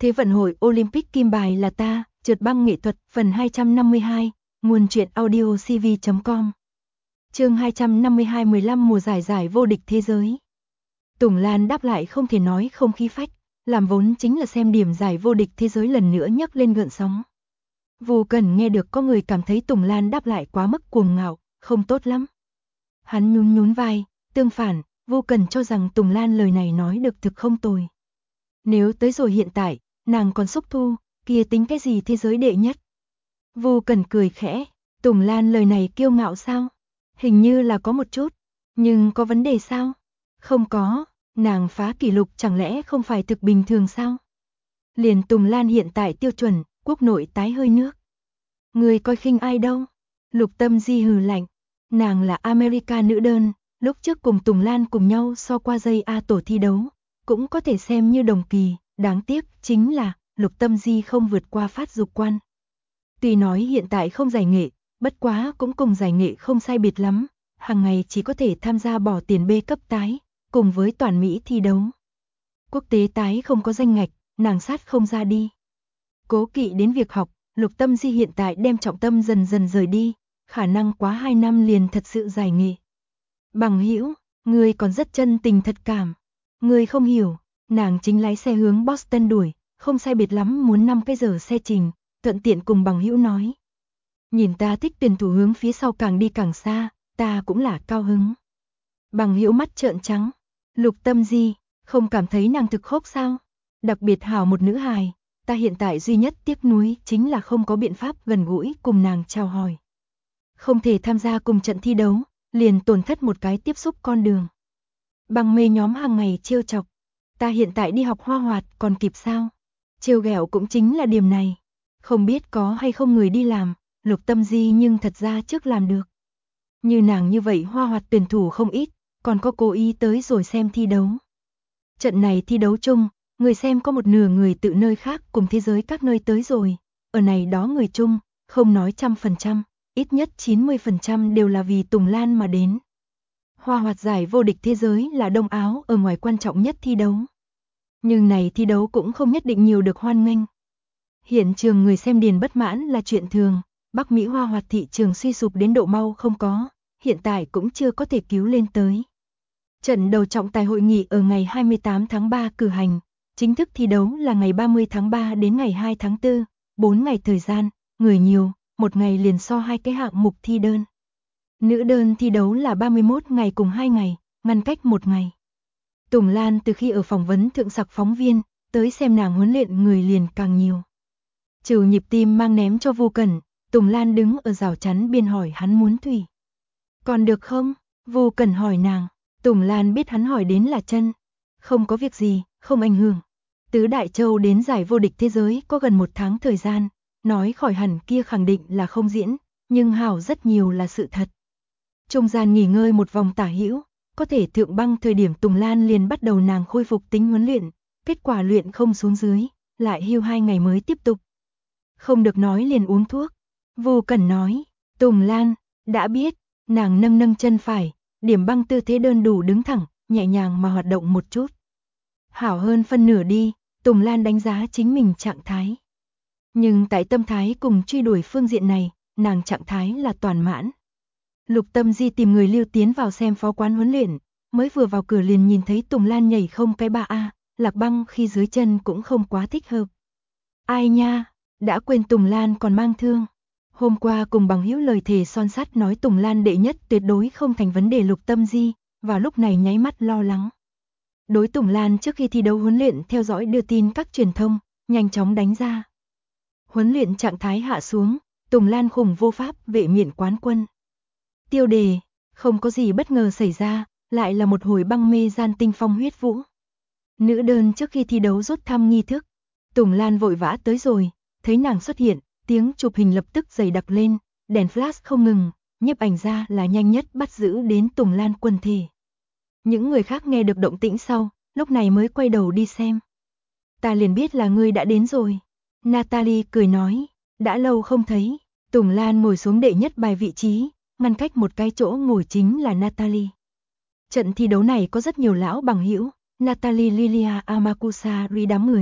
Thế vận hội Olympic kim bài là ta, trượt băng nghệ thuật, phần 252, nguồn truyện audio cv.com. Chương 252 15 mùa giải vô địch thế giới. Tùng Lan đáp lại không thể nói không khí phách, làm vốn chính là xem điểm giải vô địch thế giới lần nữa nhấc lên gợn sóng. Vô Cần nghe được có người cảm thấy Tùng Lan đáp lại quá mức cuồng ngạo, không tốt lắm. Hắn nhún vai, tương phản, Vô Cần cho rằng Tùng Lan lời này nói được thực không tồi. Nếu tới rồi hiện tại, nàng còn xúc thu, kia tính cái gì thế giới đệ nhất. Vô Cần cười khẽ, Tùng Lan lời này kiêu ngạo sao? Hình như là có một chút, nhưng có vấn đề sao? Không có, nàng phá kỷ lục chẳng lẽ không phải thực bình thường sao? Liền Tùng Lan hiện tại tiêu chuẩn, quốc nội tái hơi nước. Người coi khinh ai đâu? Lục Tâm Di hừ lạnh, nàng là America nữ đơn, lúc trước cùng Tùng Lan cùng nhau so qua dây A tổ thi đấu, cũng có thể xem như đồng kỳ, đáng tiếc chính là Lục Tâm Di không vượt qua phát dục quan. Tuy nói hiện tại không giải nghệ, bất quá cũng cùng giải nghệ không sai biệt lắm, hàng ngày chỉ có thể tham gia bỏ tiền B cấp tái, cùng với toàn Mỹ thi đấu. Quốc tế tái không có danh ngạch, nàng sát không ra đi. Cố kỵ đến việc học, Lục Tâm Di hiện tại đem trọng tâm dần dần rời đi, khả năng quá 2 năm liền thật sự giải nghệ. Bằng hữu, người còn rất chân tình thật cảm. Người không hiểu, nàng chính lái xe hướng Boston đuổi, không sai biệt lắm muốn 5 cái giờ xe trình, thuận tiện cùng bằng hữu nói. Nhìn ta thích tuyển thủ hướng phía sau càng đi càng xa, ta cũng là cao hứng. Bằng hữu mắt trợn trắng, Lục Tâm Di, không cảm thấy nàng thực khốc sao? Đặc biệt hảo một nữ hài, ta hiện tại duy nhất tiếc nuối chính là không có biện pháp gần gũi cùng nàng chào hỏi. Không thể tham gia cùng trận thi đấu, liền tổn thất một cái tiếp xúc con đường. Bằng mê nhóm hàng ngày trêu chọc, ta hiện tại đi học hoa hoạt còn kịp sao? Trêu ghẹo cũng chính là điểm này. Không biết có hay không người đi làm, Lục Tâm Di nhưng thật ra trước làm được. Như nàng như vậy hoa hoạt tuyển thủ không ít, còn có cố ý tới rồi xem thi đấu. Trận này thi đấu chung, người xem có một nửa người tự nơi khác cùng thế giới các nơi tới rồi. Ở này đó người chung, không nói 100%, ít nhất 90% đều là vì Tùng Lan mà đến. Hoa hoạt giải vô địch thế giới là Đông Áo ở ngoài quan trọng nhất thi đấu. Nhưng này thi đấu cũng không nhất định nhiều được hoan nghênh. Hiện trường người xem điền bất mãn là chuyện thường, Bắc Mỹ hoa hoạt thị trường suy sụp đến độ mau không có, hiện tại cũng chưa có thể cứu lên tới. Trận đầu trọng tài hội nghị ở ngày 28 tháng 3 cử hành, chính thức thi đấu là ngày 30 tháng 3 đến ngày 2 tháng 4, 4 ngày thời gian, người nhiều, một ngày liền so 2 cái hạng mục thi đơn. Nữ đơn thi đấu là 31 ngày cùng 2 ngày, ngăn cách 1 ngày. Tùng Lan từ khi ở phỏng vấn thượng sặc phóng viên, tới xem nàng huấn luyện người liền càng nhiều. Trừ nhịp tim mang ném cho Vô Cần, Tùng Lan đứng ở rào chắn biên hỏi hắn muốn thủy. Còn được không? Vô Cần hỏi nàng, Tùng Lan biết hắn hỏi đến là chân. Không có việc gì, không ảnh hưởng. Tứ Đại Châu đến giải vô địch thế giới có gần 1 tháng thời gian, nói khỏi hẳn kia khẳng định là không diễn, nhưng hảo rất nhiều là sự thật. Trung gian nghỉ ngơi một vòng tả hữu, có thể thượng băng thời điểm Tùng Lan liền bắt đầu nàng khôi phục tính huấn luyện, kết quả luyện không xuống dưới, lại hưu 2 ngày mới tiếp tục. Không được nói liền uống thuốc. Vô Cần nói, Tùng Lan, đã biết, nàng nâng chân phải, điểm băng tư thế đơn đủ đứng thẳng, nhẹ nhàng mà hoạt động một chút. Hảo hơn phân nửa đi, Tùng Lan đánh giá chính mình trạng thái. Nhưng tại tâm thái cùng truy đuổi phương diện này, nàng trạng thái là toàn mãn. Lục Tâm Di tìm người lưu tiến vào xem phó quán huấn luyện, mới vừa vào cửa liền nhìn thấy Tùng Lan nhảy không cái 3A, lạc băng khi dưới chân cũng không quá thích hợp. Ai nha, đã quên Tùng Lan còn mang thương. Hôm qua cùng bằng hữu lời thề son sắt nói Tùng Lan đệ nhất tuyệt đối không thành vấn đề. Lục Tâm Di, và lúc này nháy mắt lo lắng. Đối Tùng Lan trước khi thi đấu huấn luyện theo dõi đưa tin các truyền thông, nhanh chóng đánh ra. Huấn luyện trạng thái hạ xuống, Tùng Lan khủng vô pháp vệ miện quán quân. Tiêu đề, không có gì bất ngờ xảy ra, lại là một hồi băng mê gian tinh phong huyết vũ. Nữ đơn trước khi thi đấu rút thăm nghi thức, Tùng Lan vội vã tới rồi, thấy nàng xuất hiện, tiếng chụp hình lập tức dày đặc lên, đèn flash không ngừng, nhiếp ảnh ra là nhanh nhất bắt giữ đến Tùng Lan quần thể. Những người khác nghe được động tĩnh sau, lúc này mới quay đầu đi xem. Ta liền biết là ngươi đã đến rồi. Natalie cười nói, đã lâu không thấy. Tùng Lan ngồi xuống đệ nhất bài vị trí, ngăn cách một cái chỗ ngồi chính là Natalie. Trận thi đấu này có rất nhiều lão bằng hữu, Natalie Lilia Amakusa ri đám người,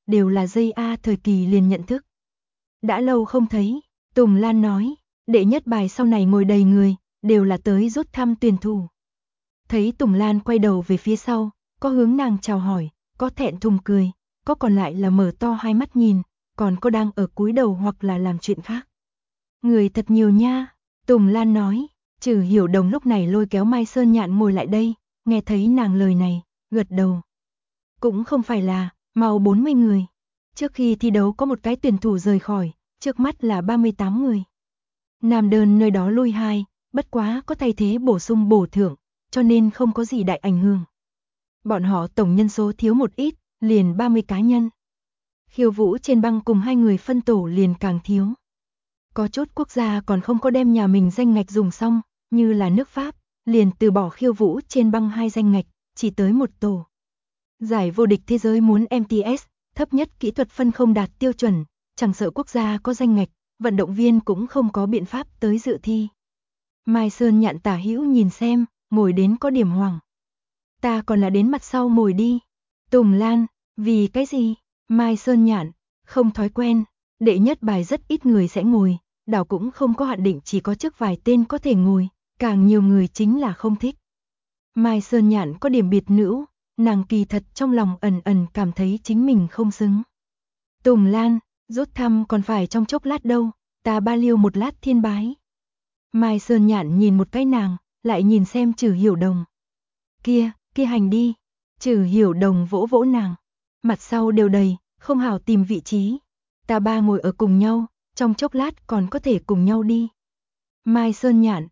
đều là JA thời kỳ liền nhận thức. Đã lâu không thấy, Tùng Lan nói, đệ nhất bài sau này ngồi đầy người, đều là tới rút thăm tuyển thủ. Thấy Tùng Lan quay đầu về phía sau, có hướng nàng chào hỏi, có thẹn thùng cười, có còn lại là mở to hai mắt nhìn, còn có đang ở cúi đầu hoặc là làm chuyện khác. Người thật nhiều nha, Tùng Lan nói. Trừ Hiểu Đồng lúc này lôi kéo Mai Sơn Nhạn ngồi lại đây, nghe thấy nàng lời này, gật đầu. Cũng không phải là, mau 40 người. Trước khi thi đấu có một cái tuyển thủ rời khỏi, trước mắt là 38 người. Nam đơn nơi đó lui 2, bất quá có thay thế bổ sung bổ thưởng, cho nên không có gì đại ảnh hưởng. Bọn họ tổng nhân số thiếu một ít, liền 30 cá nhân. Khiêu vũ trên băng cùng 2 người phân tổ liền càng thiếu. Có chút quốc gia còn không có đem nhà mình danh ngạch dùng xong, như là nước Pháp, liền từ bỏ khiêu vũ trên băng 2 danh ngạch, chỉ tới một tổ. Giải vô địch thế giới muốn MTS, thấp nhất kỹ thuật phân không đạt tiêu chuẩn, chẳng sợ quốc gia có danh ngạch, vận động viên cũng không có biện pháp tới dự thi. Mai Sơn Nhạn tả hữu nhìn xem, ngồi đến có điểm hoảng. Ta còn là đến mặt sau ngồi đi. Tùng Lan, vì cái gì? Mai Sơn Nhạn, không thói quen, đệ nhất bài rất ít người sẽ ngồi, đảo cũng không có hạn định chỉ có trước vài tên có thể ngồi, càng nhiều người chính là không thích. Mai Sơn Nhạn có điểm biệt nữ, nàng kỳ thật trong lòng ẩn ẩn cảm thấy chính mình không xứng. Tùng Lan, rút thăm còn phải trong chốc lát đâu, ta ba liêu một lát thiên bái. Mai Sơn Nhạn nhìn một cái nàng, lại nhìn xem Trừ Hiểu Đồng. Kia hành đi. Trừ Hiểu Đồng vỗ vỗ nàng. Mặt sau đều đầy, không hảo tìm vị trí. Ta ba ngồi ở cùng nhau, trong chốc lát còn có thể cùng nhau đi. Mai Sơn Nhạn,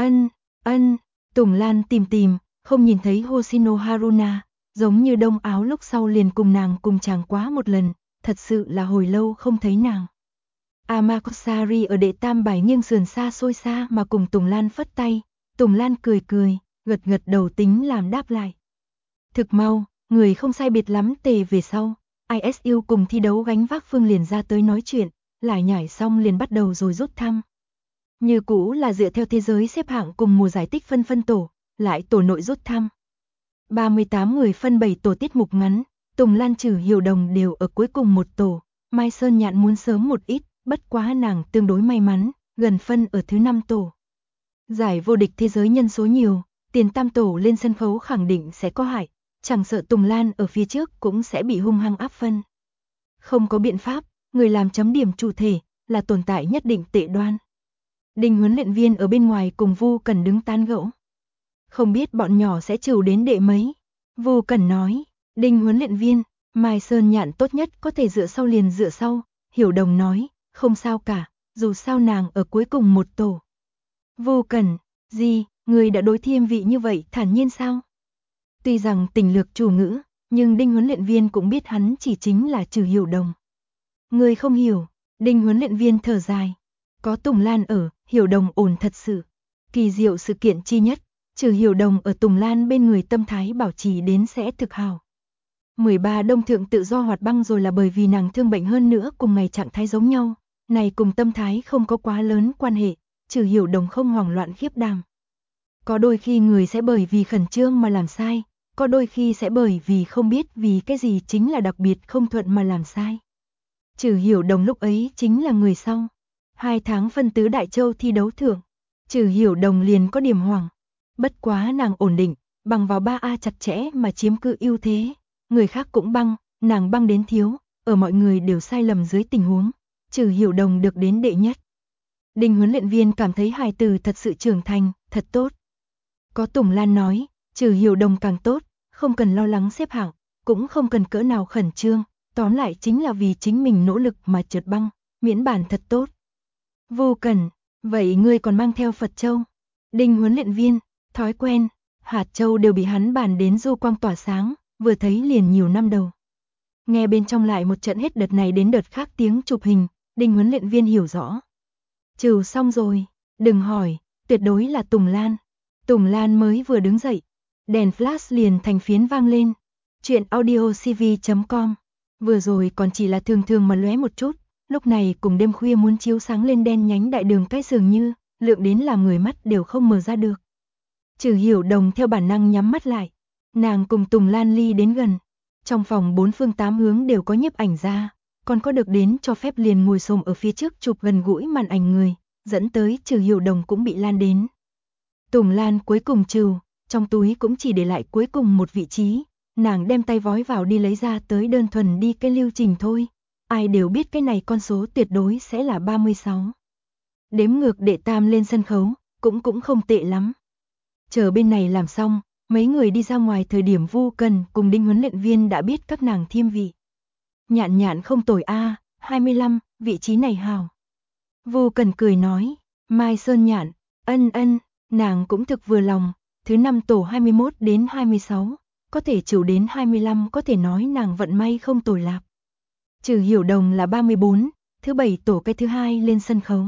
ân, Tùng Lan tìm, không nhìn thấy Hoshino Haruna, giống như đông áo lúc sau liền cùng nàng cùng chàng quá một lần, thật sự là hồi lâu không thấy nàng. Amakosari ở đệ tam bài nghiêng sườn xa xôi xa mà cùng Tùng Lan phất tay, Tùng Lan cười, gật đầu tính làm đáp lại. Thực mau, người không sai biệt lắm tề về sau, ISU cùng thi đấu gánh vác phương liền ra tới nói chuyện, lại nhảy xong liền bắt đầu rồi rút thăm. Như cũ là dựa theo thế giới xếp hạng cùng mùa giải tích phân tổ, lại tổ nội rút thăm. 38 người phân 7 tổ tiết mục ngắn, Tùng Lan Trừ Hiểu Đồng đều ở cuối cùng một tổ, Mai Sơn Nhạn muốn sớm một ít, bất quá nàng tương đối may mắn, gần phân ở thứ 5 tổ. Giải vô địch thế giới nhân số nhiều, tiền tam tổ lên sân khấu khẳng định sẽ có hại, chẳng sợ Tùng Lan ở phía trước cũng sẽ bị hung hăng áp phân. Không có biện pháp, người làm chấm điểm chủ thể là tồn tại nhất định tệ đoan. Đinh huấn luyện viên ở bên ngoài cùng Vu Cẩn đứng tán gẫu. Không biết bọn nhỏ sẽ trừ đến đệ mấy. Vu Cẩn nói, Đinh huấn luyện viên, Mai Sơn Nhạn tốt nhất có thể dựa sau liền dựa sau. Hiểu Đồng nói, không sao cả, dù sao nàng ở cuối cùng một tổ. Vu Cẩn, gì, người đã đối thiêm vị như vậy thản nhiên sao? Tuy rằng tình lược chủ ngữ, nhưng Đinh huấn luyện viên cũng biết hắn chỉ chính là Trừ Hiểu Đồng. Người không hiểu, Đinh huấn luyện viên thở dài. Có Tùng Lan ở, Hiểu Đồng ổn thật sự. Kỳ diệu sự kiện chi nhất, Trừ Hiểu Đồng ở Tùng Lan bên người tâm thái bảo trì đến sẽ thực hào. 13 đông thượng tự do hoạt băng rồi là bởi vì nàng thương bệnh hơn nữa cùng ngày trạng thái giống nhau, này cùng tâm thái không có quá lớn quan hệ, Trừ Hiểu Đồng không hoảng loạn khiếp đảm. Có đôi khi người sẽ bởi vì khẩn trương mà làm sai, có đôi khi sẽ bởi vì không biết vì cái gì chính là đặc biệt không thuận mà làm sai. Trừ Hiểu Đồng lúc ấy chính là người sau. 2 tháng phân tứ Đại Châu thi đấu thưởng, Trừ Hiểu Đồng liền có điểm hoảng. Bất quá nàng ổn định, bằng vào 3A chặt chẽ mà chiếm cự ưu thế. Người khác cũng băng, nàng băng đến thiếu, ở mọi người đều sai lầm dưới tình huống. Trừ Hiểu Đồng được đến đệ nhất. Đinh huấn luyện viên cảm thấy hài tử thật sự trưởng thành, thật tốt. Có Tùng Lan nói, Trừ Hiểu Đồng càng tốt, không cần lo lắng xếp hạng, cũng không cần cỡ nào khẩn trương, tóm lại chính là vì chính mình nỗ lực mà trượt băng, miễn bản thật tốt. Vô Cẩn, vậy ngươi còn mang theo Phật Châu? Đinh huấn luyện viên, thói quen, hạt châu đều bị hắn bàn đến du quang tỏa sáng, vừa thấy liền nhiều năm đầu. Nghe bên trong lại một trận hết đợt này đến đợt khác tiếng chụp hình, Đinh huấn luyện viên hiểu rõ. Trừ xong rồi, đừng hỏi, tuyệt đối là Tùng Lan. Tùng Lan mới vừa đứng dậy, đèn flash liền thành phiến vang lên. Chuyện audiocv.com. Vừa rồi còn chỉ là thường mà lóe một chút, lúc này cùng đêm khuya muốn chiếu sáng lên đen nhánh đại đường cái dường như, lượng đến làm người mắt đều không mở ra được. Trừ Hiểu Đồng theo bản năng nhắm mắt lại, nàng cùng Tùng Lan ly đến gần. Trong phòng bốn phương tám hướng đều có nhiếp ảnh gia, còn có được đến cho phép liền ngồi xổm ở phía trước chụp gần gũi màn ảnh người, dẫn tới Trừ Hiểu Đồng cũng bị lan đến. Tùng Lan cuối cùng trừ, trong túi cũng chỉ để lại cuối cùng một vị trí, nàng đem tay vói vào đi lấy ra tới đơn thuần đi cái lưu trình thôi. Ai đều biết cái này con số tuyệt đối sẽ là 36. Đếm ngược đệ tam lên sân khấu, cũng không tệ lắm. Chờ bên này làm xong, mấy người đi ra ngoài thời điểm Vu Cần cùng Đinh huấn luyện viên đã biết các nàng thiêm vị. Nhạn nhạn không tồi a, 25, vị trí này hào. Vu Cần cười nói, Mai Sơn Nhạn, ân, nàng cũng thực vừa lòng, thứ 5 tổ 21 đến 26, có thể chịu đến 25 có thể nói nàng vận may không tồi lạc. Trừ Hiểu Đồng là 34, thứ 7 tổ cái thứ 2 lên sân khấu.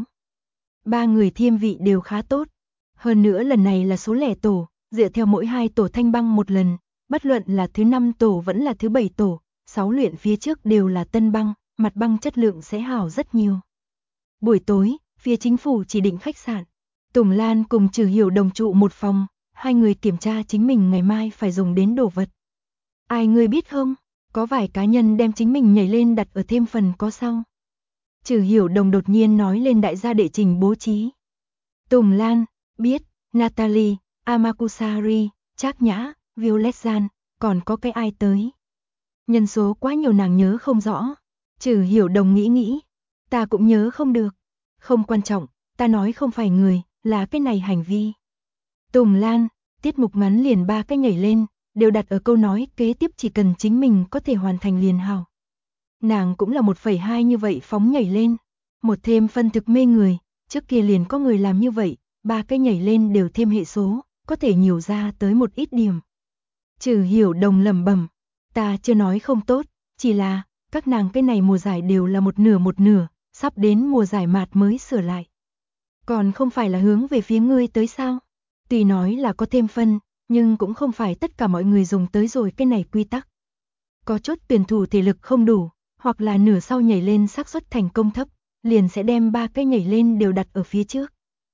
Ba người thiêm vị đều khá tốt, hơn nữa lần này là số lẻ tổ, dựa theo mỗi 2 tổ thanh băng một lần, bất luận là thứ 5 tổ vẫn là thứ 7 tổ, 6 luyện phía trước đều là tân băng, mặt băng chất lượng sẽ hảo rất nhiều. Buổi tối, phía chính phủ chỉ định khách sạn, Tùng Lan cùng Trừ Hiểu Đồng trụ một phòng, hai người kiểm tra chính mình ngày mai phải dùng đến đồ vật. Ai ngươi biết không, có vài cá nhân đem chính mình nhảy lên đặt ở thêm phần có sau. Trừ Hiểu Đồng đột nhiên nói lên đại gia đệ trình bố trí. Tùng Lan, biết, Natalie, Amakusari, Trác Nhã, Violet Gian, còn có cái ai tới. Nhân số quá nhiều nàng nhớ không rõ. Trừ Hiểu Đồng nghĩ, ta cũng nhớ không được. Không quan trọng, ta nói không phải người, là cái này hành vi. Tùng Lan, tiết mục ngắn liền 3 cái nhảy lên, đều đặt ở câu nói kế tiếp chỉ cần chính mình có thể hoàn thành liền hào. Nàng cũng là 1,2 như vậy phóng nhảy lên, một thêm phân thực mê người, trước kia liền có người làm như vậy, 3 cái nhảy lên đều thêm hệ số, có thể nhiều ra tới một ít điểm. Trừ Hiểu Đồng lẩm bẩm, ta chưa nói không tốt, chỉ là các nàng cái này mùa giải đều là một nửa, sắp đến mùa giải mạt mới sửa lại. Còn không phải là hướng về phía ngươi tới sao? Tuy nói là có thêm phân, nhưng cũng không phải tất cả mọi người dùng tới rồi cái này quy tắc. Có chút tuyển thủ thể lực không đủ, hoặc là nửa sau nhảy lên xác suất thành công thấp, liền sẽ đem 3 cái nhảy lên đều đặt ở phía trước.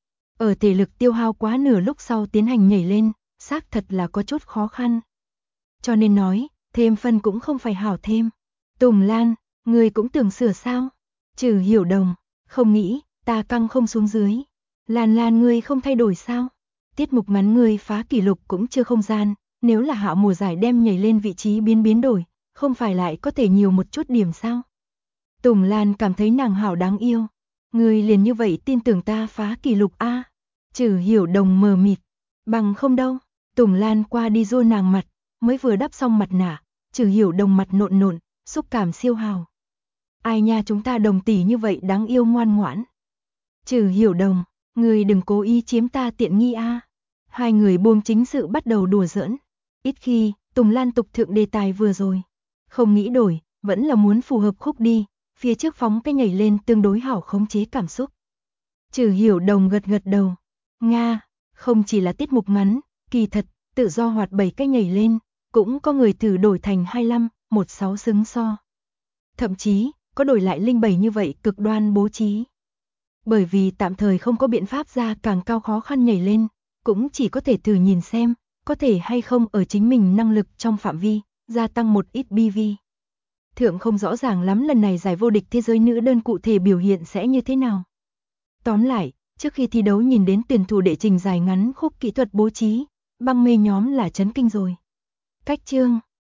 Ở thể lực tiêu hao quá nửa lúc sau tiến hành nhảy lên, xác thật là có chút khó khăn. Cho nên nói, thêm phân cũng không phải hảo thêm. Tùng Lan, người cũng tưởng sửa sao? Trừ Hiểu Đồng, không nghĩ, ta căng không xuống dưới. Lan ngươi không thay đổi sao? Tiết mục ngắn ngươi phá kỷ lục cũng chưa không gian, nếu là hạo mùa giải đem nhảy lên vị trí biến đổi, không phải lại có thể nhiều một chút điểm sao? Tùng Lan cảm thấy nàng hảo đáng yêu. Ngươi liền như vậy tin tưởng ta phá kỷ lục a? Trừ Hiểu Đồng mờ mịt. Bằng không đâu. Tùng Lan qua đi rô nàng mặt, mới vừa đắp xong mặt nạ, Trừ Hiểu Đồng mặt nộn, xúc cảm siêu hào. Ai nha, chúng ta Đồng tỷ như vậy đáng yêu ngoan ngoãn. Trừ Hiểu Đồng, ngươi đừng cố ý chiếm ta tiện nghi a. Hai người buông chính sự bắt đầu đùa giỡn. Ít khi, Tùng Lan tục thượng đề tài vừa rồi. Không nghĩ đổi, vẫn là muốn phù hợp khúc đi, phía trước phóng cái nhảy lên tương đối hảo khống chế cảm xúc. Trừ Hiểu Đồng gật đầu. Nga, không chỉ là tiết mục ngắn, kỳ thật, tự do hoạt 7 cái nhảy lên, cũng có người thử đổi thành 25, 16 xứng so. Thậm chí, có đổi lại linh 7 như vậy cực đoan bố trí. Bởi vì tạm thời không có biện pháp ra càng cao khó khăn nhảy lên, cũng chỉ có thể thử nhìn xem, có thể hay không ở chính mình năng lực trong phạm vi, gia tăng một ít BV. Thượng không rõ ràng lắm lần này giải vô địch thế giới nữ đơn cụ thể biểu hiện sẽ như thế nào. Tóm lại, trước khi thi đấu nhìn đến tuyển thủ đệ trình dài ngắn khúc kỹ thuật bố trí, băng mê nhóm là chấn kinh rồi. Cách chương